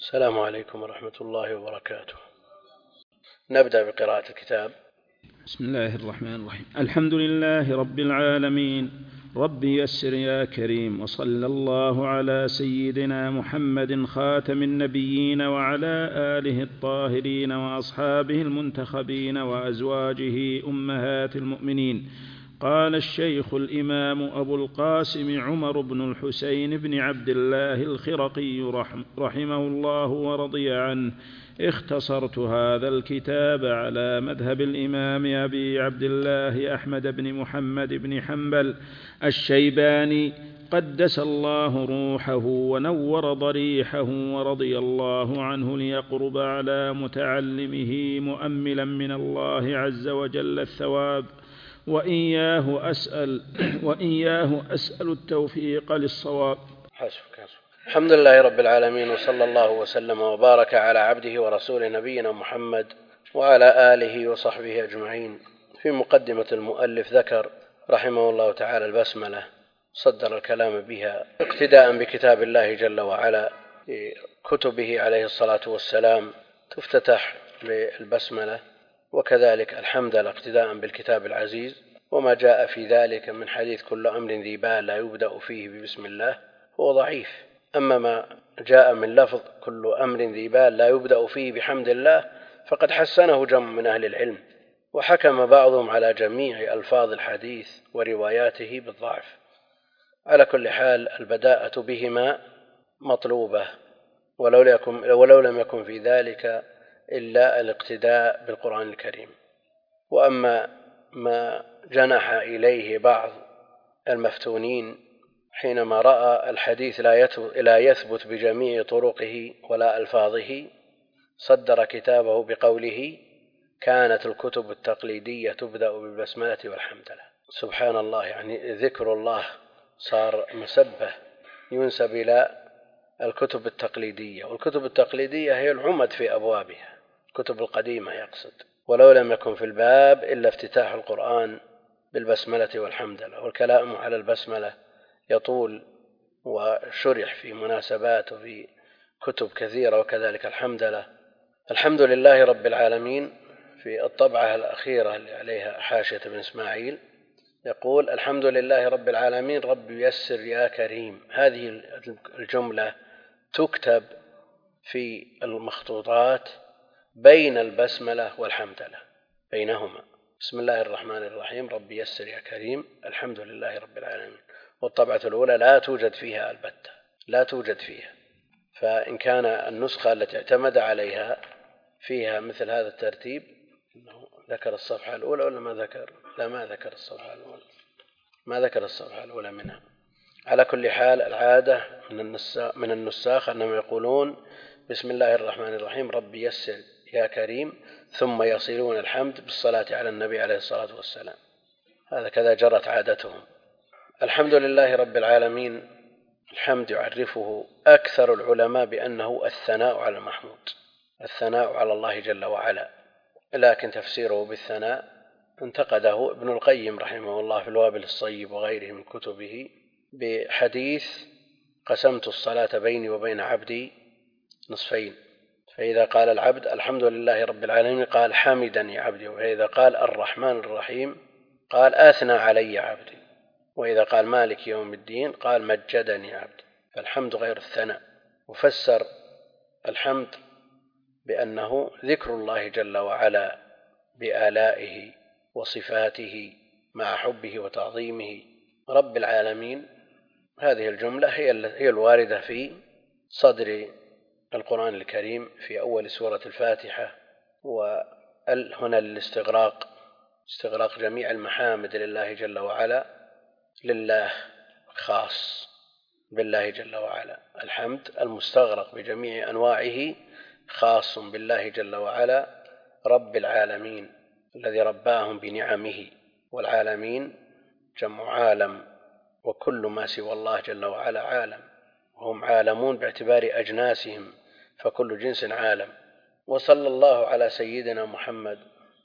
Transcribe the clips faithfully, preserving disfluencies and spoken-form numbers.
السلام عليكم ورحمة الله وبركاته. نبدأ بقراءة الكتاب. بسم الله الرحمن الرحيم. الحمد لله رب العالمين، رب يسر يا كريم، وصلى الله على سيدنا محمد خاتم النبيين وعلى آله الطاهرين وأصحابه المنتخبين وأزواجه أمهات المؤمنين. قال الشيخ الإمام أبو القاسم عمر بن الحسين بن عبد الله الخرقي رحمه الله ورضي عنه: اختصرت هذا الكتاب على مذهب الإمام أبي عبد الله أحمد بن محمد بن حنبل الشيباني قدس الله روحه ونور ضريحه ورضي الله عنه، ليقرب على متعلمه مؤملا من الله عز وجل الثواب، وإياه أسأل وإياه أسأل التوفيق للصواب. حسبك حسبك. الحمد لله رب العالمين، وصلى الله وسلم وبارك على عبده ورسوله نبينا محمد وعلى آله وصحبه أجمعين. في مقدمة المؤلف ذكر رحمه الله تعالى البسملة، صدر الكلام بها اقتداء بكتاب الله جل وعلا. في كتبه عليه الصلاة والسلام تفتتح بالبسملة، وكذلك الحمدلله اقتداء بالكتاب العزيز، وما جاء في ذلك من حديث كل أمر ذي بال لا يبدأ فيه ببسم الله هو ضعيف. أما ما جاء من لفظ كل أمر ذي بال لا يبدأ فيه بحمد الله فقد حسنه جمع من أهل العلم، وحكم بعضهم على جميع ألفاظ الحديث ورواياته بالضعف. على كل حال البداءة بهما مطلوبة، ولو لم يكن في ذلك إلا الاقتداء بالقرآن الكريم. وأما ما جنح إليه بعض المفتونين حينما رأى الحديث لا يثبت بجميع طرقه ولا ألفاظه، صدر كتابه بقوله: كانت الكتب التقليدية تبدأ بالبسملة والحمدلله. سبحان الله، يعني ذكر الله صار مسبة ينسب إلى الكتب التقليدية، والكتب التقليدية هي العمد في أبوابها، الكتب القديمة يقصد. ولو لم يكن في الباب إلا افتتاح القرآن بالبسملة والحمدلله، والكلام على البسملة يطول وشرح في مناسبات وفي كتب كثيرة، وكذلك الحمدلله. الحمد لله رب العالمين في الطبعة الأخيرة اللي عليها حاشية بن إسماعيل يقول: الحمد لله رب العالمين، رب يسر يا كريم. هذه الجملة تكتب في المخطوطات بين البسملة والحمدلله، بينهما: بسم الله الرحمن الرحيم، رب يسر يا كريم، الحمد لله رب العالمين. والطبعة الأولى لا توجد فيها البتة، لا توجد فيها. فإن كان النسخة التي اعتمد عليها فيها مثل هذا الترتيب، ذكر الصفحة الأولى ولا ما ذكر؟ لا، ما ذكر الصفحة الأولى، ما ذكر الصفحة الأولى منها. على كل حال العادة من النساخ أنهم يقولون: بسم الله الرحمن الرحيم، رب يسر يا كريم، ثم يصلون الحمد بالصلاة على النبي عليه الصلاة والسلام. هذا كذا جرت عادتهم. الحمد لله رب العالمين، الحمد يعرفه أكثر العلماء بأنه الثناء على المحمود، الثناء على الله جل وعلا، لكن تفسيره بالثناء انتقده ابن القيم رحمه الله في الوابل الصيب وغيره من كتبه بحديث: قسمت الصلاة بيني وبين عبدي نصفين، فإذا قال العبد الحمد لله رب العالمين قال حمدني عبدي، وإذا قال الرحمن الرحيم قال أثنى علي عبدي، وإذا قال مالك يوم الدين قال مجدني عبدي. فالحمد غير الثناء. وفسر الحمد بأنه ذكر الله جل وعلا بآلائه وصفاته مع حبه وتعظيمه رب العالمين. هذه الجملة هي الواردة في صدر القرآن الكريم في أول سورة الفاتحة، وهنا للاستغراق، استغراق جميع المحامد لله جل وعلا، لله خاص بالله جل وعلا. الحمد المستغرق بجميع أنواعه خاص بالله جل وعلا رب العالمين الذي رباهم بنعمه، والعالمين جمع عالم، وكل ما سوى الله جل وعلا عالم، وهم عالمون باعتبار أجناسهم، فكل جنس عالم. وصلى الله على سيدنا محمد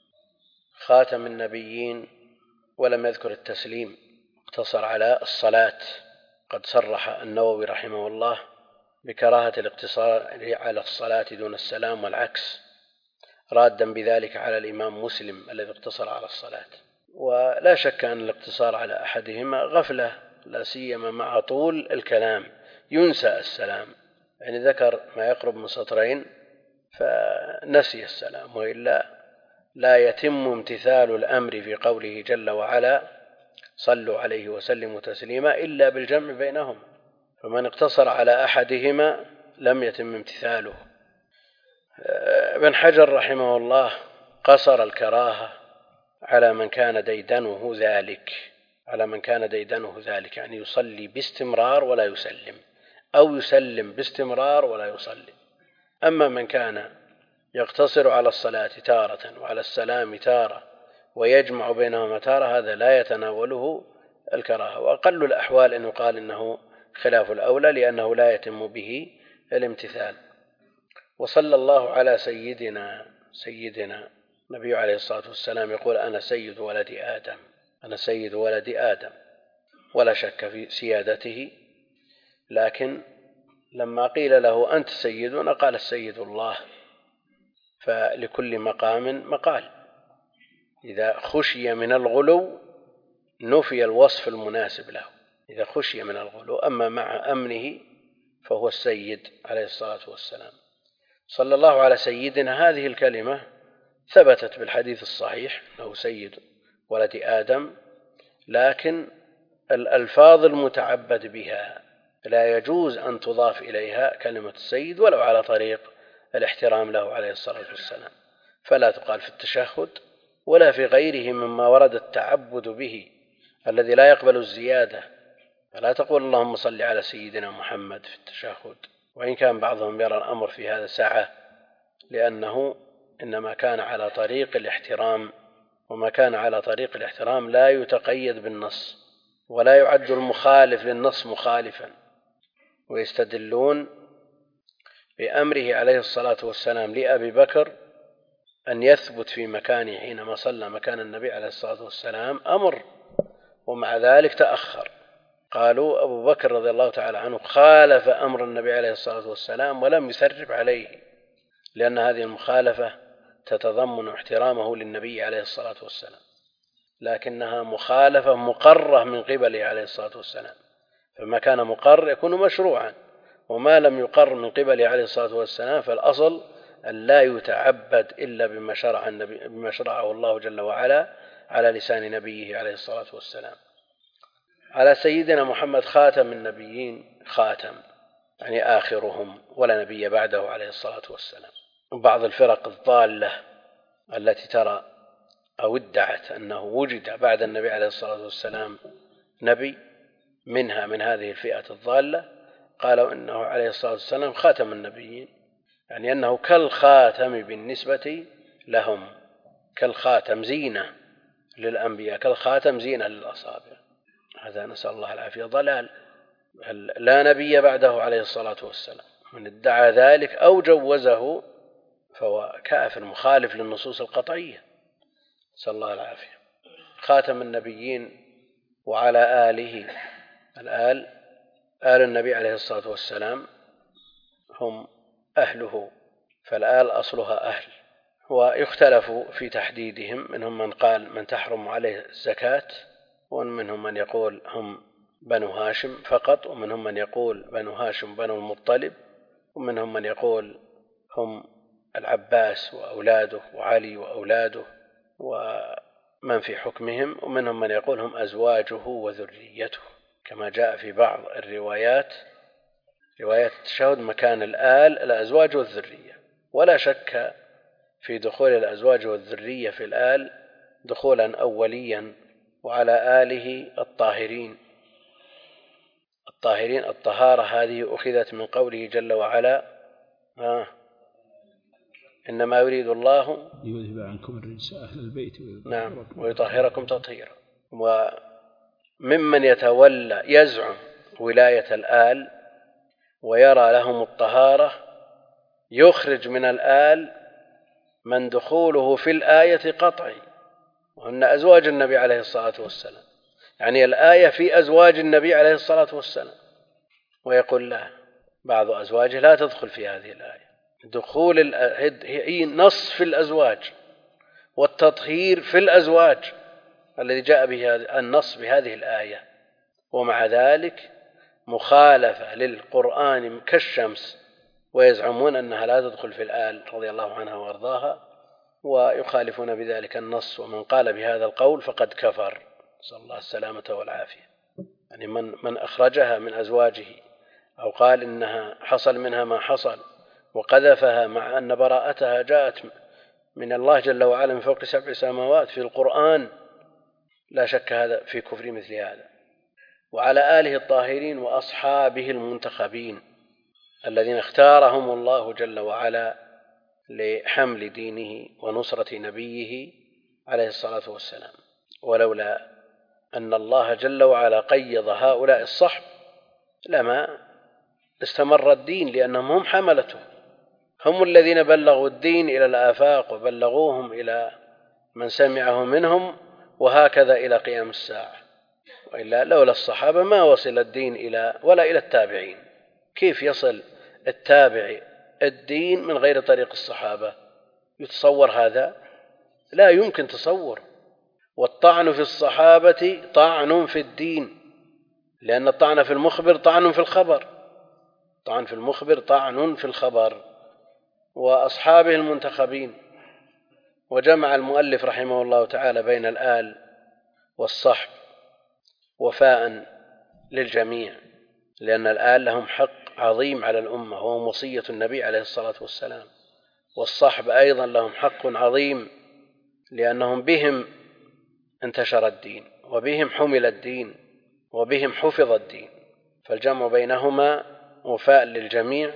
خاتم النبيين، ولم يذكر التسليم، اقتصر على الصلاة. قد صرح النووي رحمه الله بكراهة الاقتصار على الصلاة دون السلام والعكس، رادا بذلك على الإمام مسلم الذي اقتصر على الصلاة. ولا شك أن الاقتصار على أحدهما غفلة، لا سيما مع طول الكلام ينسى السلام، يعني ذكر ما يقرب من سطرين فنسي السلام، وإلا لا يتم امتثال الأمر في قوله جل وعلا صلوا عليه وسلموا تسليما إلا بالجمع بينهم، فمن اقتصر على أحدهما لم يتم امتثاله. ابن حجر رحمه الله قصر الكراهة على من كان ديدنه ذلك على من كان ديدنه ذلك يعني يصلي باستمرار ولا يسلم، أو يسلم باستمرار ولا يصلي. أما من كان يقتصر على الصلاة تارة وعلى السلام تارة ويجمع بينهما تارة، هذا لا يتناوله الكراهة، وأقل الأحوال أن يقال إنه خلاف الأولى، لأنه لا يتم به الامتثال. وصلى الله على سيدنا سيدنا النبي عليه الصلاة والسلام يقول أنا سيد ولد آدم أنا سيد ولد آدم، ولا شك في سيادته، لكن لما قيل له أنت سيدنا قال السيد الله، فلكل مقام مقال. إذا خشي من الغلو نفي الوصف المناسب له، إذا خشي من الغلو، أما مع أمنه فهو السيد عليه الصلاة والسلام. صلى الله على سيدنا، هذه الكلمة ثبتت بالحديث الصحيح أنه سيد ولد آدم، لكن الألفاظ المتعبد بها لا يجوز أن تضاف إليها كلمة السيد ولو على طريق الاحترام له عليه الصلاة والسلام، فلا تقال في التشهد ولا في غيره مما ورد التعبد به الذي لا يقبل الزيادة، فلا تقول اللهم صل على سيدنا محمد في التشهد، وإن كان بعضهم يرى الأمر في هذا سعة، لأنه إنما كان على طريق الاحترام، وما كان على طريق الاحترام لا يتقيد بالنص، ولا يعد المخالف للنص مخالفا. ويستدلون بأمره عليه الصلاة والسلام لأبي بكر أن يثبت في مكانه حينما صلى مكان النبي عليه الصلاة والسلام أمر، ومع ذلك تأخر. قالوا أبو بكر رضي الله تعالى عنه خالف أمر النبي عليه الصلاة والسلام ولم يسرب عليه، لأن هذه المخالفة تتضمن احترامه للنبي عليه الصلاة والسلام، لكنها مخالفة مقرة من قبله عليه الصلاة والسلام، فما كان مقر يكون مشروعا، وما لم يقر من قبله عليه الصلاة والسلام فالأصل أن لا يتعبد إلا بما شرع النبي بما شرعه الله جل وعلا على لسان نبيه عليه الصلاة والسلام. على سيدنا محمد خاتم النبيين، خاتم يعني آخرهم، ولا نبي بعده عليه الصلاة والسلام. بعض الفرق الضالة التي ترى أو ادعت أنه وجد بعد النبي عليه الصلاة والسلام نبي، منها من هذه الفئة الضالة، قالوا إنه عليه الصلاة والسلام خاتم النبيين، يعني أنه كالخاتم بالنسبة لهم، كالخاتم زينة للأنبياء، كالخاتم زينة للأصابع. هذا نسأل الله العافية ضلال، لا نبي بعده عليه الصلاة والسلام. من ادعى ذلك أو جوزه فهو كافر مخالف للنصوص القطعية، نسأل الله العافية. خاتم النبيين وعلى آله، الآل آل النبي عليه الصلاة والسلام هم أهله، فالآل أصلها أهل، ويختلف في تحديدهم، منهم من قال من تحرم عليه الزكاة، ومنهم من يقول هم بنو هاشم فقط، ومنهم من يقول بنو هاشم بنو المطلب، ومنهم من يقول هم العباس وأولاده وعلي وأولاده ومن في حكمهم، ومنهم من يقول هم أزواجه وذريته، كما جاء في بعض الروايات، روايات التشهد مكان الآل الأزواج والذرية. ولا شك في دخول الأزواج والذرية في الآل دخولا أوليا، وعلى آله الطاهرين. الطاهرين الطهارة هذه أخذت من قوله جل وعلا آه إنما يريد الله يذهب عنكم الرجس أهل البيت نعم ويطهركم تطهيرا. وممن يتولى يزعم ولاية الآل ويرى لهم الطهارة يخرج من الآل من دخوله في الآية قطعي، وأن أزواج النبي عليه الصلاة والسلام، يعني الآية في أزواج النبي عليه الصلاة والسلام، ويقول لا، بعض أزواجه لا تدخل في هذه الآية. دخول هي نص في الأزواج والتطهير في الأزواج الذي جاء به النص بهذه الآية، ومع ذلك مخالفة للقرآن كالشمس، ويزعمون أنها لا تدخل في الآل رضي الله عنها وأرضاها، ويخالفون بذلك النص. ومن قال بهذا القول فقد كفر، نسأل الله السلامة والعافية. يعني من من أخرجها من أزواجه أو قال إنها حصل منها ما حصل وقذفها مع أن براءتها جاءت من الله جل وعلا من فوق سبع سماوات في القرآن، لا شك هذا في كفر مثل هذا. وعلى آله الطاهرين وأصحابه المنتخبين الذين اختارهم الله جل وعلا لحمل دينه ونصرة نبيه عليه الصلاة والسلام. ولولا أن الله جل وعلا قيض هؤلاء الصحب لما استمر الدين، لأنهم هم حملته، هم الذين بلغوا الدين إلى الآفاق وبلغوهم إلى من سمعه منهم، وهكذا إلى قيام الساعة. وإلا لولا الصحابة ما وصل الدين إلى ولا إلى التابعين. كيف يصل التابع الدين من غير طريق الصحابة؟ يتصور هذا؟ لا يمكن تصور. والطعن في الصحابة طعن في الدين، لأن الطعن في المخبر طعن في الخبر، طعن في المخبر طعن في الخبر. وأصحابه المنتخبين. وجمع المؤلف رحمه الله تعالى بين الآل والصحب وفاء للجميع، لأن الآل لهم حق عظيم على الأمة وهم وصية النبي عليه الصلاة والسلام، والصحب أيضا لهم حق عظيم لأنهم بهم انتشر الدين وبهم حمل الدين وبهم حفظ الدين، فالجمع بينهما وفاء للجميع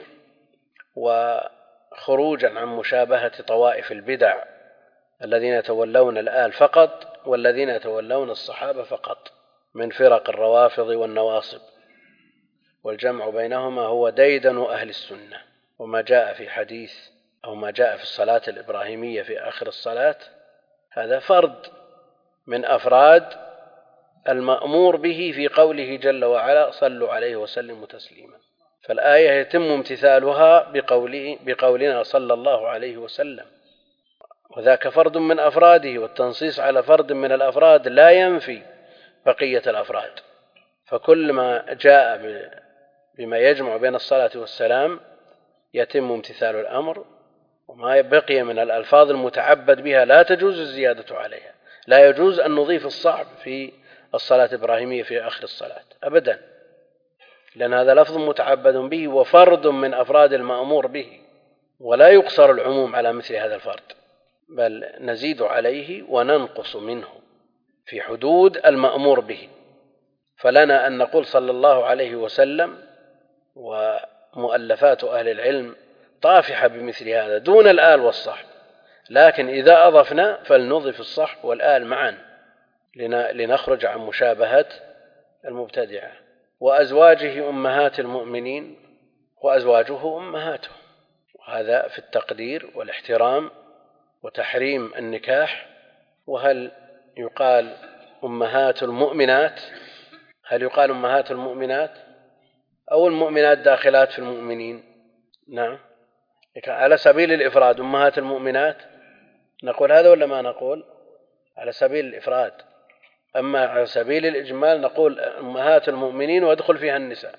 وخروجا عن مشابهة طوائف البدع الذين يتولون الآل فقط والذين يتولون الصحابة فقط من فرق الروافض والنواصب. والجمع بينهما هو ديدن أهل السنة. وما جاء في حديث أو ما جاء في الصلاة الإبراهيمية في آخر الصلاة هذا فرد من أفراد المأمور به في قوله جل وعلا صلوا عليه وسلموا تسليما. فالآية يتم امتثالها بقوله بقولنا صلى الله عليه وسلم، وذاك فرد من أفراده، والتنصيص على فرد من الأفراد لا ينفي بقية الأفراد. فكل ما جاء بما يجمع بين الصلاة والسلام يتم امتثال الأمر، وما بقي من الألفاظ المتعبد بها لا تجوز الزيادة عليها. لا يجوز أن نضيف الصعب في الصلاة الإبراهيمية في آخر الصلاة أبدا، لأن هذا لفظ متعبد به وفرد من أفراد المأمور به، ولا يقصر العموم على مثل هذا الفرد، بل نزيد عليه وننقص منه في حدود المأمور به. فلنا أن نقول صلى الله عليه وسلم، ومؤلفات أهل العلم طافحة بمثل هذا دون الآل والصحب، لكن إذا أضفنا فلنضف الصحب والآل معا لنخرج عن مشابهة المبتدعة. وأزواجه أمهات المؤمنين وأزواجه أمهاته، وهذا في التقدير والاحترام وتحريم النكاح. وهل يقال أمهات المؤمنات؟ هل يقال أمهات المؤمنات أو المؤمنات داخلات في المؤمنين؟ نعم، على سبيل الإفراد أمهات المؤمنات نقول هذا ولا ما نقول؟ على سبيل الإفراد. أما على سبيل الإجمال نقول أمهات المؤمنين ويدخل فيها النساء.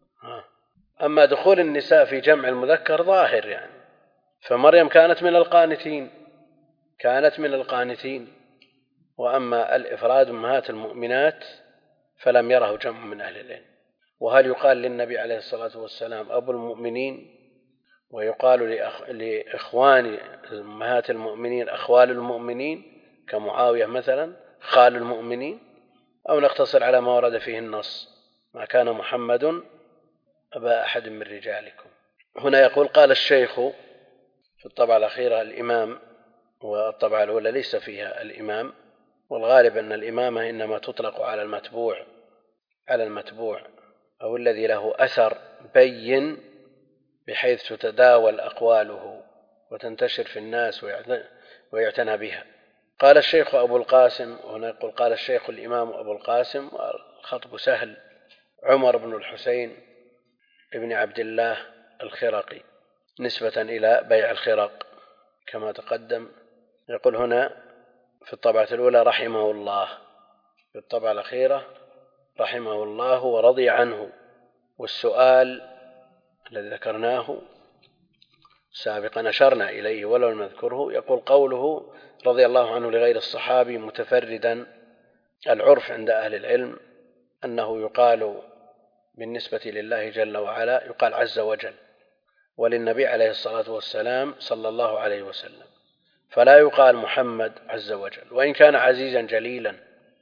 أما دخول النساء في جمع المذكر ظاهر يعني، فمريم كانت من القانتين كانت من القانتين وأما الإفراد أمهات المؤمنات فلم يره جمع من أهل العلم. وهل يقال للنبي عليه الصلاة والسلام أبو المؤمنين، ويقال لأخ... لإخوان أمهات المؤمنين أخوال المؤمنين كمعاوية مثلا خال المؤمنين، أو نقتصر على ما ورد فيه النص ما كان محمد أبا أحد من رجالكم؟ هنا يقول قال الشيخ في الطبعة الأخيرة الإمام، والطبعة الأولى ليس فيها الإمام، والغالب أن الإمامة إنما تطلق على المتبوع على المتبوع أو الذي له أثر بين بحيث تتداول أقواله وتنتشر في الناس ويعتنى بها. قال الشيخ أبو القاسم، وهنا يقول قال الشيخ الإمام أبو القاسم، والخطب سهل، عمر بن الحسين ابن عبد الله الخرقي نسبة إلى بيع الخرق كما تقدم. يقول هنا في الطبعة الأولى رحمه الله، في الطبعة الأخيرة رحمه الله ورضي عنه. والسؤال الذي ذكرناه سابقا أشرنا إليه ولو لم نذكره، يقول قوله رضي الله عنه لغير الصحابي متفردا. العرف عند أهل العلم أنه يقال بالنسبة لله جل وعلا يقال عز وجل، وللنبي عليه الصلاة والسلام صلى الله عليه وسلم، فلا يقال محمد عز وجل، وإن كان عزيزا جليلا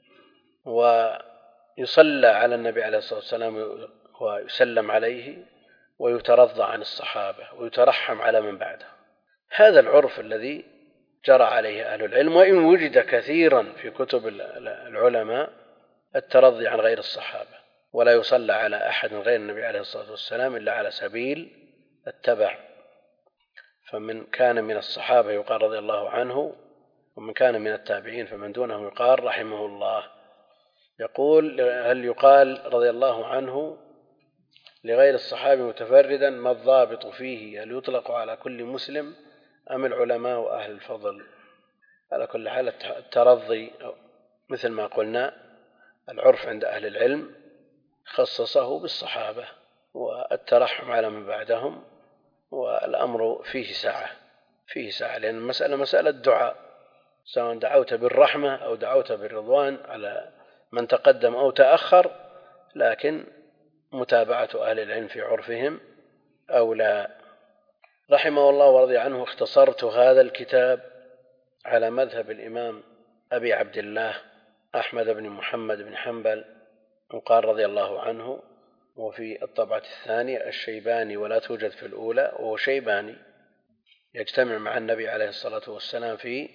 ويصلى على النبي عليه الصلاة والسلام ويسلم عليه ويترضى عن الصحابة ويترحم على من بعده. هذا العرف الذي جرى عليه أهل العلم، وإن وجد كثيرا في كتب العلماء الترضي عن غير الصحابة، ولا يصلى على أحد غير النبي عليه الصلاة والسلام إلا على سبيل التبع. فمن كان من الصحابة يقال رضي الله عنه، ومن كان من التابعين فمن دونهم يقال رحمه الله. يقول هل يقال رضي الله عنه لغير الصحابي متفردا؟ ما الضابط فيه؟ هل يطلق على كل مسلم أم العلماء وأهل الفضل؟ على كل حال الترضي مثل ما قلنا العرف عند أهل العلم خصصه بالصحابة، والترحم على من بعدهم، والأمر فيه سعة فيه سعة لأن المسألة مسألة دعاء، سواء دعوت بالرحمة أو دعوت بالرضوان على من تقدم أو تأخر، لكن متابعة أهل العلم في عرفهم أو لا. رحمه الله ورضي عنه. اختصرت هذا الكتاب على مذهب الإمام أبي عبد الله أحمد بن محمد بن حنبل وقال رضي الله عنه، وفي الطبعة الثانية الشيباني ولا توجد في الأولى، وهو شيباني يجتمع مع النبي عليه الصلاة والسلام في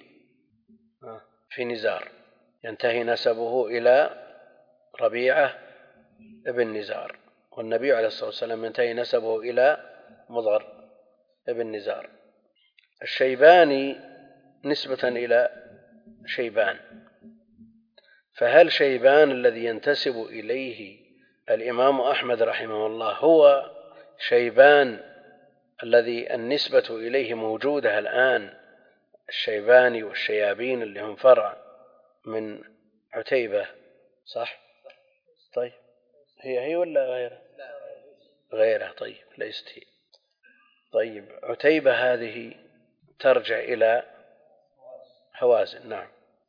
في نزار، ينتهي نسبه إلى ربيعة ابن نزار، والنبي عليه الصلاة والسلام ينتهي نسبه إلى مضغر ابن نزار. الشيباني نسبة إلى شيبان، فهل شيبان الذي ينتسب إليه الإمام أحمد رحمه الله هو شيبان الذي النسبة إليه موجودة الآن، الشيباني والشيابين اللي هم فرع من عتيبة، صح؟ طيب هي هي ولا غيرها؟ غيرها. طيب ليست هي. طيب عتيبة هذه ترجع إلى هوازن. نعم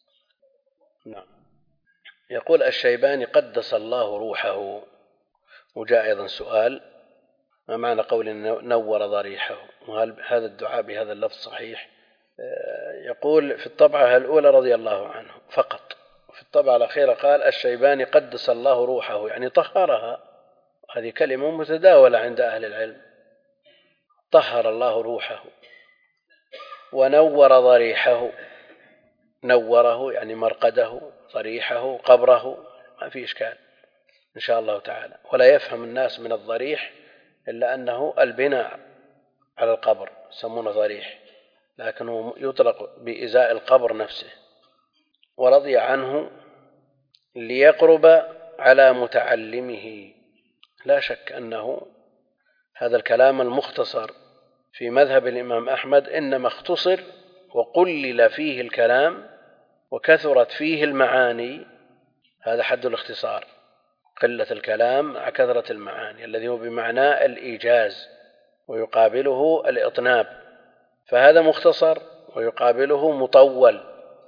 نعم. يقول الشيباني قدس الله روحه. وجاء أيضا سؤال ما معنى قول نور ضريحه، وهل هذا الدعاء بهذا اللفظ صحيح؟ يقول في الطبعة الأولى رضي الله عنه فقط، وفي الطبعة الأخيرة قال الشيباني قدس الله روحه، يعني طهرها. هذه كلمة متداولة عند أهل العلم، طهر الله روحه. ونور ضريحه، نوره يعني مرقده، ضريحه قبره، ما في إشكال إن شاء الله تعالى. ولا يفهم الناس من الضريح إلا أنه البناء على القبر يسمونه ضريح، لكنه يطلق بإزاء القبر نفسه. ورضي عنه ليقرب على متعلمه. لا شك أنه هذا الكلام المختصر في مذهب الإمام أحمد إنما اختصر وقلل فيه الكلام وكثرت فيه المعاني، هذا حد الاختصار، قلة الكلام مع كثرة المعاني، الذي هو بمعنى الإيجاز ويقابله الإطناب، فهذا مختصر ويقابله مطول.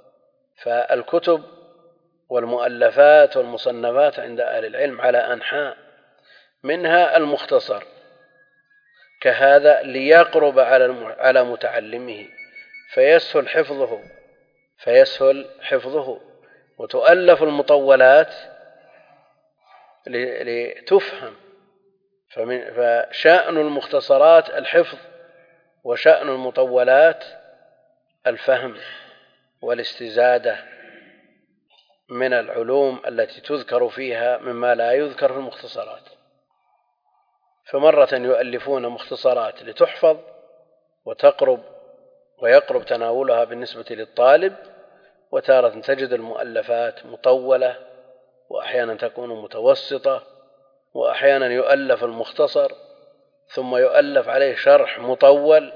فالكتب والمؤلفات والمصنفات عند أهل العلم على أنحاء، منها المختصر كهذا ليقرب على متعلمه فيسهل حفظه فيسهل حفظه وتؤلف المطولات لتفهم. فشأن المختصرات الحفظ، وشأن المطولات الفهم والاستزادة من العلوم التي تذكر فيها مما لا يذكر في المختصرات. فمرة يؤلفون مختصرات لتحفظ وتقرب ويقرب تناولها بالنسبة للطالب، وتارة تجد المؤلفات مطولة، وأحيانا تكون متوسطة، وأحيانا يؤلف المختصر ثم يؤلف عليه شرح مطول،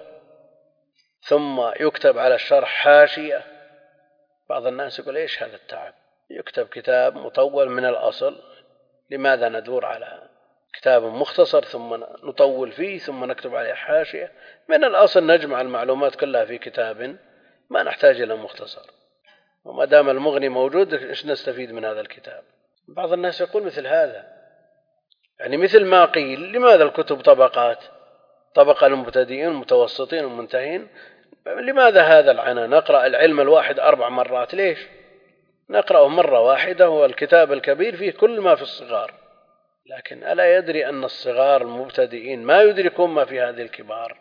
ثم يكتب على الشرح حاشية. بعض الناس يقول إيش هذا التعب، يكتب كتاب مطول من الأصل، لماذا ندور على كتاب مختصر ثم نطول فيه ثم نكتب عليه حاشية؟ من الأصل نجمع المعلومات كلها في كتاب، ما نحتاج إلى مختصر، وما دام المغني موجود إيش نستفيد من هذا الكتاب؟ بعض الناس يقول مثل هذا، يعني مثل ما قيل لماذا الكتب طبقات، طبقة المبتدئين والمتوسطين والمنتهين، لماذا هذا العنى؟ نقرأ العلم الواحد أربع مرات، ليش؟ نقرأه مرة واحدة، هو الكتاب الكبير فيه كل ما في الصغار، لكن ألا يدري أن الصغار المبتدئين ما يدركون ما في هذه الكبار؟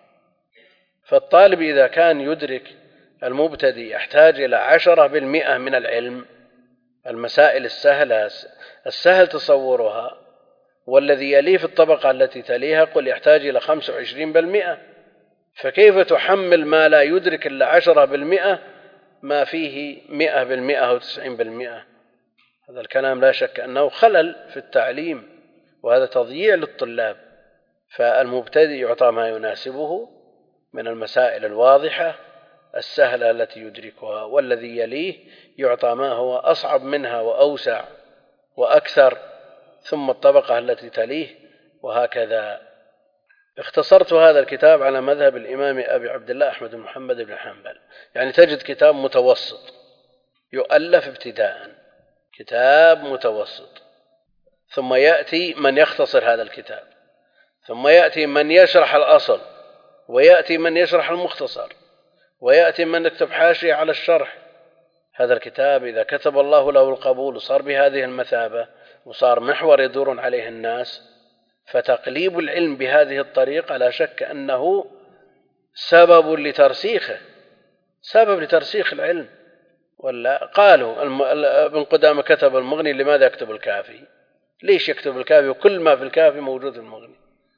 فالطالب إذا كان يدرك المبتدئ يحتاج إلى عشرة بالمئة من العلم، المسائل السهلة السهل تصورها، والذي يليه في الطبقة التي تليها قل يحتاج إلى خمسة وعشرين بالمئة، فكيف تحمل ما لا يدرك إلا عشرة بالمئة ما فيه مئة بالمئة أو تسعين بالمئة؟ هذا الكلام لا شك أنه خلل في التعليم، وهذا تضييع للطلاب. فالمبتدئ يعطى ما يناسبه من المسائل الواضحة السهلة التي يدركها، والذي يليه يعطى ما هو أصعب منها وأوسع وأكثر، ثم الطبقة التي تليه، وهكذا. اختصرت هذا الكتاب على مذهب الإمام أبي عبد الله أحمد بن محمد بن حنبل، يعني تجد كتاب متوسط يؤلف ابتداء، كتاب متوسط، ثم يأتي من يختصر هذا الكتاب، ثم يأتي من يشرح الأصل، ويأتي من يشرح المختصر، ويأتي من يكتب حاشية على الشرح. هذا الكتاب إذا كتب الله له القبول وصار بهذه المثابة وصار محور يدور عليه الناس، فتقليب العلم بهذه الطريقة لا شك أنه سبب لترسيخه، سبب لترسيخ العلم. ولا قالوا ابن قدامة كتب المغني، لماذا يكتب الكافي؟ ليش يكتب الكافي وكل ما في الكافي موجود في المغني؟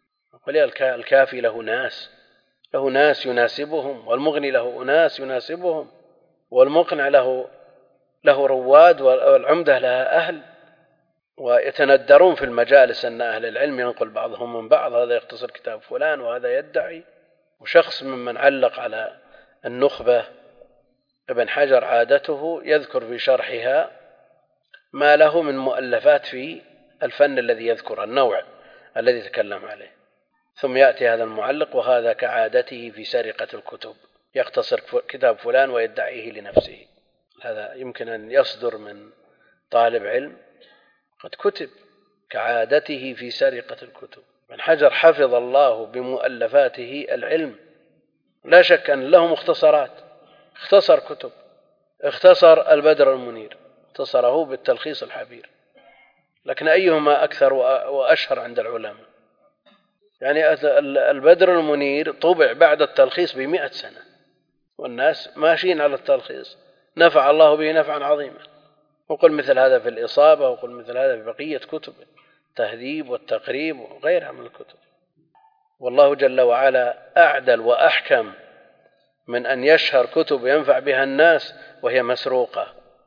الكافي له ناس، له ناس يناسبهم، والمغني له ناس يناسبهم، والمقنع له له رواد، والعمدة لها أهل، ويتندرون في المجالس أن أهل العلم ينقل بعضهم من بعض، هذا يختصر كتاب فلان وهذا يدعي. وشخص ممن علق على النخبة ابن حجر عادته يذكر في شرحها ما له من مؤلفات في الفن الذي يذكر النوع الذي تكلم عليه، ثم يأتي هذا المعلق وهذا كعادته في سرقة الكتب، يختصر كتاب فلان ويدعيه لنفسه. هذا يمكن أن يصدر من طالب علم قد كتب، كعادته في سرقة الكتب. ابن حجر حفظ الله بمؤلفاته العلم، لا شك أن له مختصرات، اختصر كتب، اختصر البدر المنير، اختصره بالتلخيص الحبير، لكن أيهما أكثر وأشهر عند العلماء؟ يعني البدر المنير طبع بعد التلخيص بمئة سنة، والناس ماشيين على التلخيص، نفع الله به نفعا عظيما. وقل مثل هذا في الإصابة، وقل مثل هذا في بقية كتب التهذيب والتقريب وغيرها من الكتب. والله جل وعلا أعدل وأحكم من أن يشهر كتب ينفع بها الناس وهي مسروقة،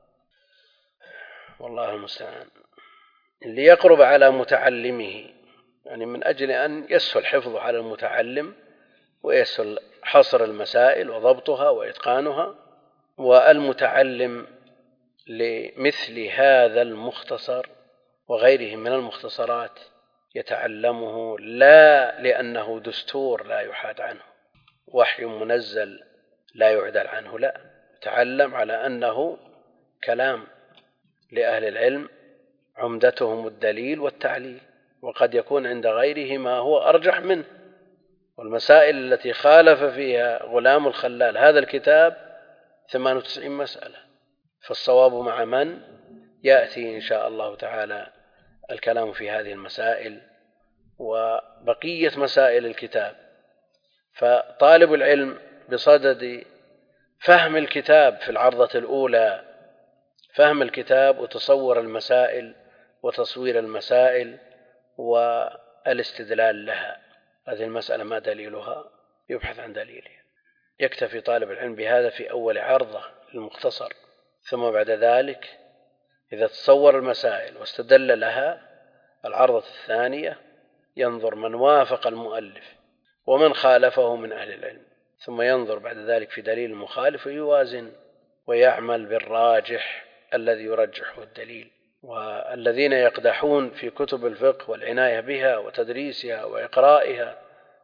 والله المستعان. ليقرب على متعلمه، يعني من أجل أن يسهل حفظه على المتعلم، ويسهل حصر المسائل وضبطها وإتقانها. والمتعلم لمثل هذا المختصر وغيره من المختصرات يتعلمه لا لأنه دستور لا يحاد عنه، وحي منزل لا يعدل عنه، لا، يتعلم على أنه كلام لأهل العلم عمدتهم الدليل والتعليل، وقد يكون عند غيره ما هو أرجح منه. والمسائل التي خالف فيها غلام الخلال هذا الكتاب ثمانية وتسعين مسألة، فالصواب مع من يأتي إن شاء الله تعالى الكلام في هذه المسائل وبقية مسائل الكتاب. فطالب العلم بصدد فهم الكتاب في العرضة الأولى، فهم الكتاب وتصور المسائل وتصوير المسائل والاستدلال لها، هذه المسألة ما دليلها، يبحث عن دليلها. يكتفي طالب العلم بهذا في أول عرضة للمختصر، ثم بعد ذلك إذا تصور المسائل واستدل لها العرضة الثانية ينظر من وافق المؤلف ومن خالفه من أهل العلم، ثم ينظر بعد ذلك في دليل المخالف ويوازن ويعمل بالراجح الذي يرجحه الدليل. والذين يقدحون في كتب الفقه والعناية بها وتدريسها وإقرائها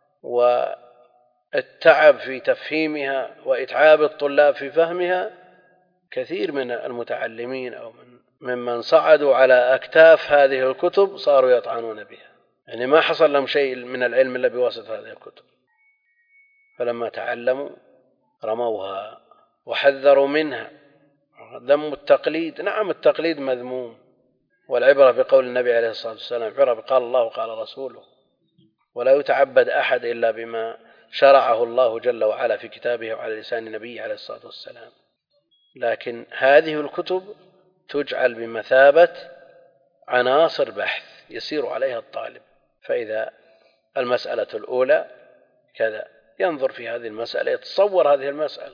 والتعب في تفهيمها وإتعاب الطلاب في فهمها، كثير من المتعلمين أو من ممن صعدوا على أكتاف هذه الكتب صاروا يطعنون بها، يعني ما حصل لهم شيء من العلم إلا بواسطة هذه الكتب. فلما تعلموا رموها وحذروا منها. ذم التقليد، نعم التقليد مذموم، والعبرة بقول النبي عليه الصلاة والسلام، عبرة قال الله وقال رسوله، ولا يتعبد أحد إلا بما شرعه الله جل وعلا في كتابه وعلى لسان نبيه عليه الصلاة والسلام. لكن هذه الكتب تجعل بمثابة عناصر بحث يسير عليها الطالب، فإذا المسألة الأولى كذا ينظر في هذه المسألة، يتصور هذه المسألة،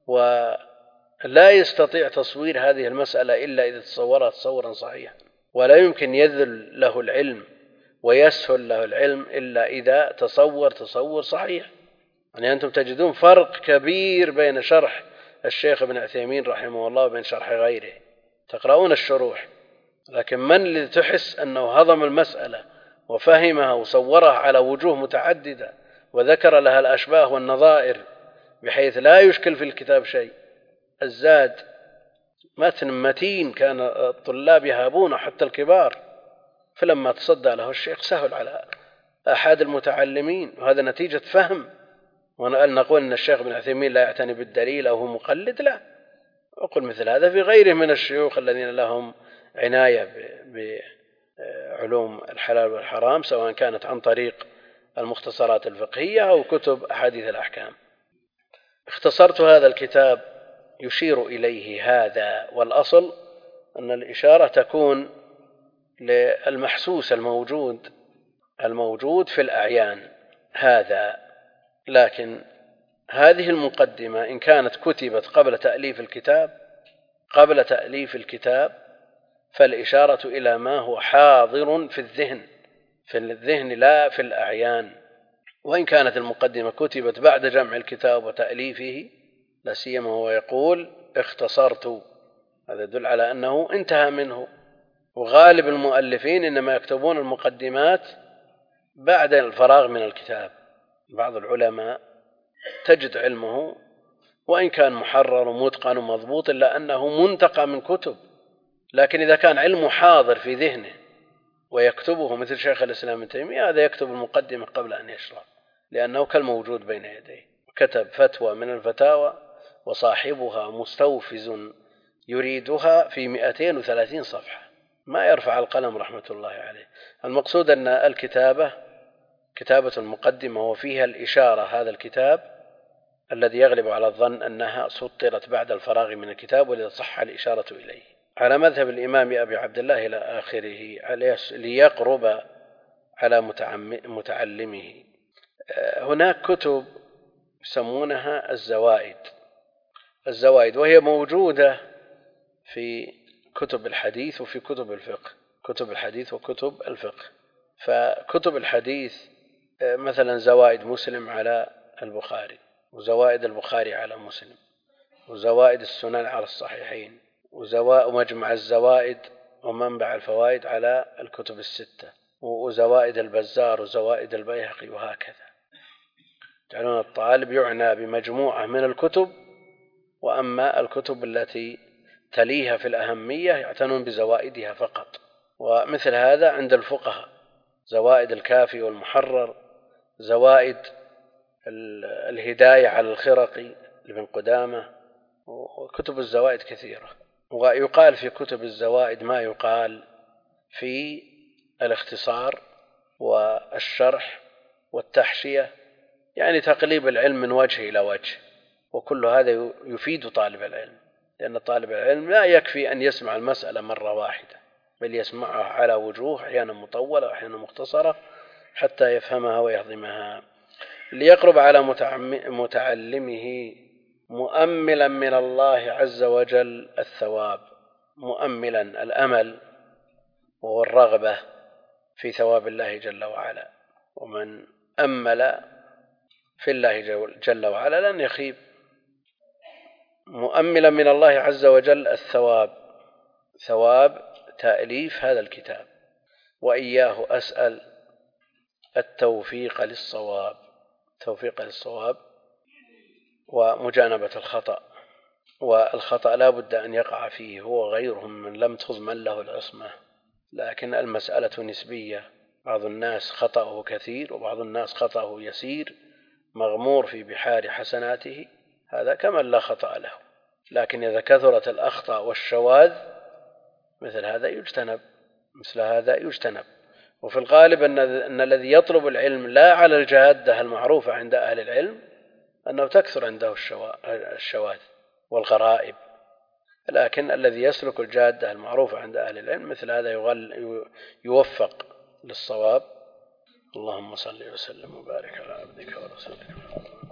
ولا يستطيع تصوير هذه المسألة إلا إذا تصورها تصورا صحيحا، ولا يمكن يذل له العلم ويسهل له العلم إلا إذا تصور تصور صحيح. يعني أنتم تجدون فرق كبير بين شرح الشيخ ابن عثيمين رحمه الله وبين شرح غيره، تقرؤون الشروح، لكن من الذي تحس أنه هضم المسألة وفهمها وصورها على وجوه متعددة وذكر لها الأشباه والنظائر بحيث لا يشكل في الكتاب شيء. الزاد متن متين كان الطلاب يهابون حتى الكبار، فلما تصدى له الشيخ سهل على أحد المتعلمين، وهذا نتيجة فهم. ونقول أن الشيخ ابن عثيمين لا يعتني بالدليل أو هو مقلد، لا، أقول مثل هذا في غيره من الشيوخ الذين لهم عناية بعلوم الحلال والحرام، سواء كانت عن طريق المختصرات الفقهية أو كتب أحاديث الأحكام. اختصرت هذا الكتاب يشير إليه هذا، والأصل أن الإشارة تكون للمحسوس الموجود الموجود في الأعيان هذا. لكن هذه المقدمة إن كانت كتبت قبل تأليف الكتاب قبل تأليف الكتاب فالإشارة إلى ما هو حاضر في الذهن في الذهن لا في الأعيان. وإن كانت المقدمة كتبت بعد جمع الكتاب وتأليفه، لا سيما هو يقول اختصرت، هذا يدل على أنه انتهى منه. وغالب المؤلفين إنما يكتبون المقدمات بعد الفراغ من الكتاب. بعض العلماء تجد علمه وإن كان محرر ومتقن ومضبوط إلا أنه منتقى من كتب، لكن إذا كان علمه حاضر في ذهنه ويكتبه مثل شيخ الإسلام ابن تيمية، هذا يكتب المقدمة قبل أن يشرع، لأنه كالموجود بين يديه. كتب فتوى من الفتاوى وصاحبها مستوفز يريدها في مئتين وثلاثين صفحة، ما يرفع القلم رحمة الله عليه. المقصود أن الكتابة كتابة المقدمة وفيها الإشارة، هذا الكتاب الذي يغلب على الظن أنها سطرت بعد الفراغ من الكتاب ولذا صح الإشارة إليه، على مذهب الإمام أبي عبد الله إلى آخره، ليقرب على متعلمه. هناك كتب يسمونها الزوائد الزوائد وهي موجودة في كتب الحديث وفي كتب الفقه، كتب الحديث وكتب الفقه. فكتب الحديث مثلا زوائد مسلم على البخاري، وزوائد البخاري على مسلم، وزوائد السنن على الصحيحين، ومجمع الزوائد ومنبع الفوائد على الكتب الستة، وزوائد البزار وزوائد البيهقي، وهكذا. يجعلون الطالب يعنى بمجموعة من الكتب، وأما الكتب التي تليها في الأهمية يعتنون بزوائدها فقط. ومثل هذا عند الفقهاء زوائد الكافي والمحرر، زوائد الهداية على الخرقي لابن قدامة، وكتب الزوائد كثيرة. ويقال في كتب الزوائد ما يقال في الاختصار والشرح والتحشية، يعني تقليب العلم من وجه إلى وجه، وكل هذا يفيد طالب العلم، لأن طالب العلم لا يكفي أن يسمع المسألة مرة واحدة، بل يسمعها على وجوه أحيانا مطولة وأحيانا مختصرة حتى يفهمها ويهضمها، ليقرب على متعلمه مؤملا من الله عز وجل الثواب، مؤملا الأمل وهو الرغبة في ثواب الله جل وعلا. ومن أمل في الله جل وعلا لن يخيب، مؤملا من الله عز وجل الثواب، ثواب تأليف هذا الكتاب، وإياه أسأل التوفيق للصواب، توفيق للصواب ومجانبة الخطأ، والخطأ لا بد أن يقع فيه هو غيرهم من لم تضمن له العصمة، لكن المسألة نسبية، بعض الناس خطأه كثير وبعض الناس خطأه يسير مغمور في بحار حسناته، هذا كمن لا خطأ له. لكن إذا كثرت الأخطاء والشواذ مثل هذا يجتنب، مثل هذا يجتنب. وفي الغالب أن, أن الذي يطلب العلم لا على الجادة المعروفة عند أهل العلم أنه تكثر عنده الشواذ والغرائب، لكن الذي يسلك الجادة المعروفة عند أهل العلم مثل هذا يوفق للصواب. اللهم صل وسلم وبارك على عبدك ورسولك.